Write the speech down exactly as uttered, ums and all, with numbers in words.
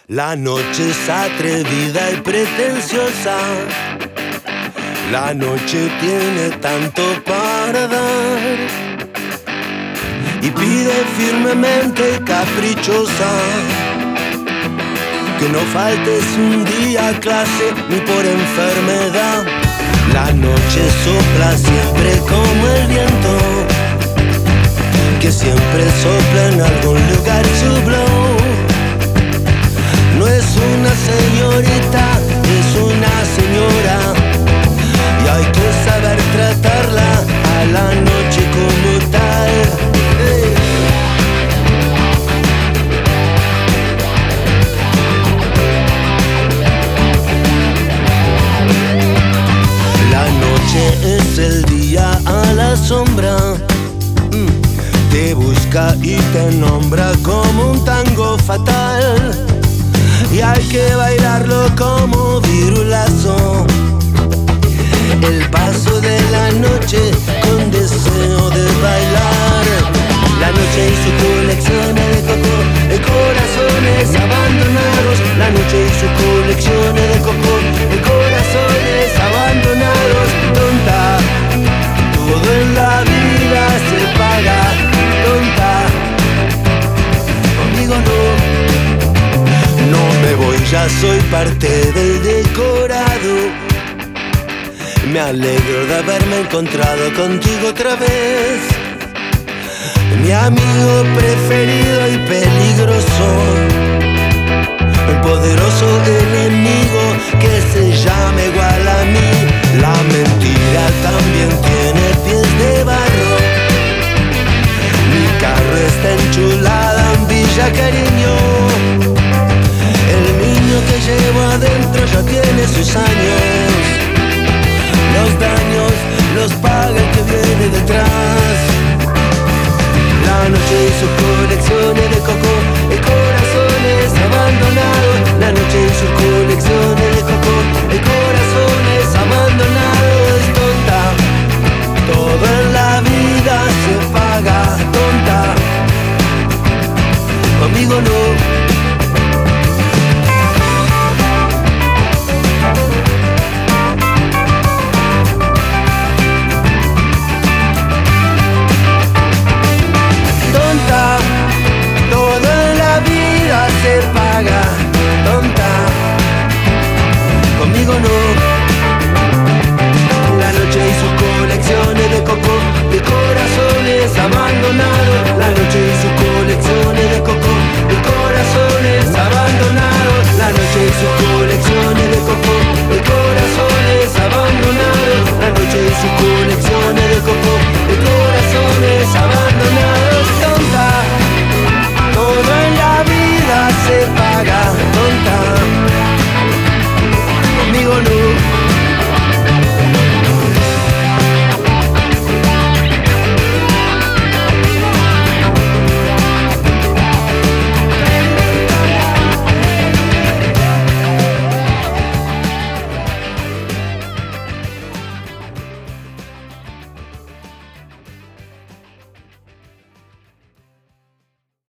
La noche es atrevida y pretenciosa. La noche tiene tanto para dar y pide firmemente y caprichosa que no faltes un día a clase ni por enfermedad. La noche sopla siempre como el viento, que siempre sopla en algún lugar su blow. No es una señorita, es una señora, y hay que saber tratarla a la noche como tal. Hey. La noche es el día a la sombra, mm. te busca y te nombra como un tango fatal, y hay que bailarlo como virulazo. El paso de la noche con deseo de bailar. La noche y su colección de coco, de corazones abandonados. La noche y su colección de coco, de corazones abandonados. Tonta, todo en la vida se paga. Tonta, conmigo no. No me voy, ya soy parte del decorado. Me alegro de haberme encontrado contigo otra vez, mi amigo preferido y peligroso, el poderoso enemigo que se llama igual a mí. La mentira también tiene pies de barro. Mi carro está enchulada en Villa Cariño. El niño que llevo adentro ya tiene sus años.